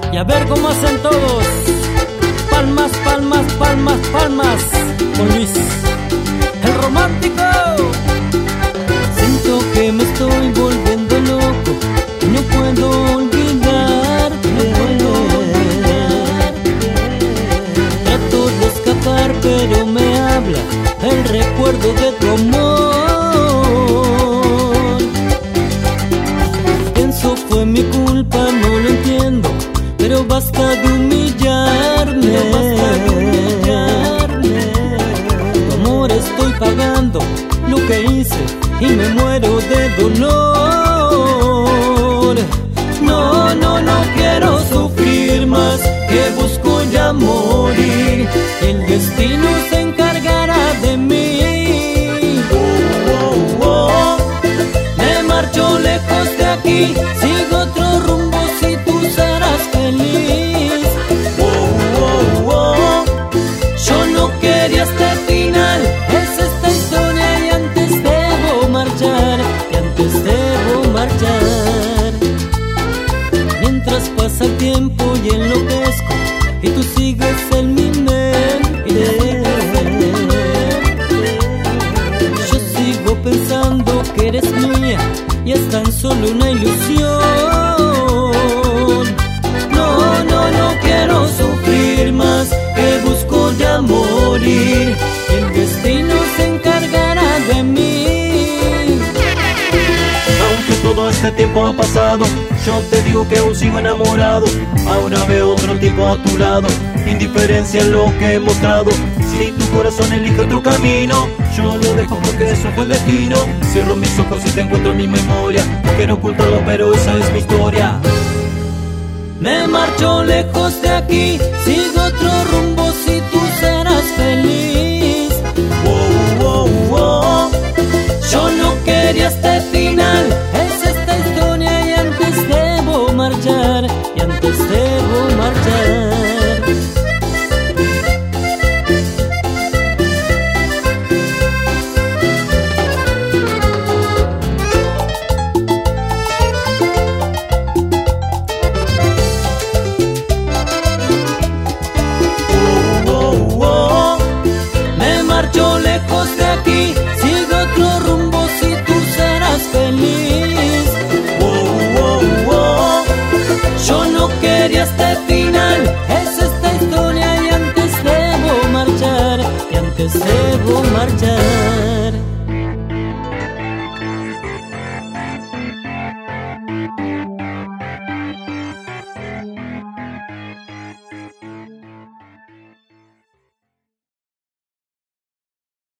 Y a ver cómo hacen todos. Palmas, palmas, palmas, palmas. Con Luis, el romántico. Siento que me estoy volviendo loco y no puedo olvidarte. Trato de escapar pero me habla el recuerdo de tu amor. Pienso fue mi culpa, no lo entiendo, pero basta de humillarme. Tu amor estoy pagando lo que hice y me muero de dolor. No, no, no quiero sufrir más, que busco ya morir. El destino se encargará de mí. Me marcho lejos de aquí, sigo otro rumbo si tú serás feliz. Yo no quería este final, es esta historia y antes debo marchar, Mientras pasa el tiempo y enloquezco y tú sigues en mi mente. Yo sigo pensando que eres mía y es tan solo una ilusión. No, no, no quiero sufrir más, que busco ya morir. El destino se encargará de mí. Aunque todo este tiempo ha pasado, yo te digo que aún sigo enamorado. Ahora veo otro tipo a tu lado, indiferencia en lo que he mostrado. Si tu corazón elige otro camino, yo lo dejo porque eso fue el destino. Cierro mis ojos y te encuentro en mi memoria. No quiero ocultarlo, pero esa es mi historia. Me marcho lejos de aquí, sigo otro rumbo si tú serás feliz. Yo no quería este final, es esta historia y antes debo marchar, Me marcho lejos de aquí, sigo otro rumbo si tú serás feliz. Yo no quería este final.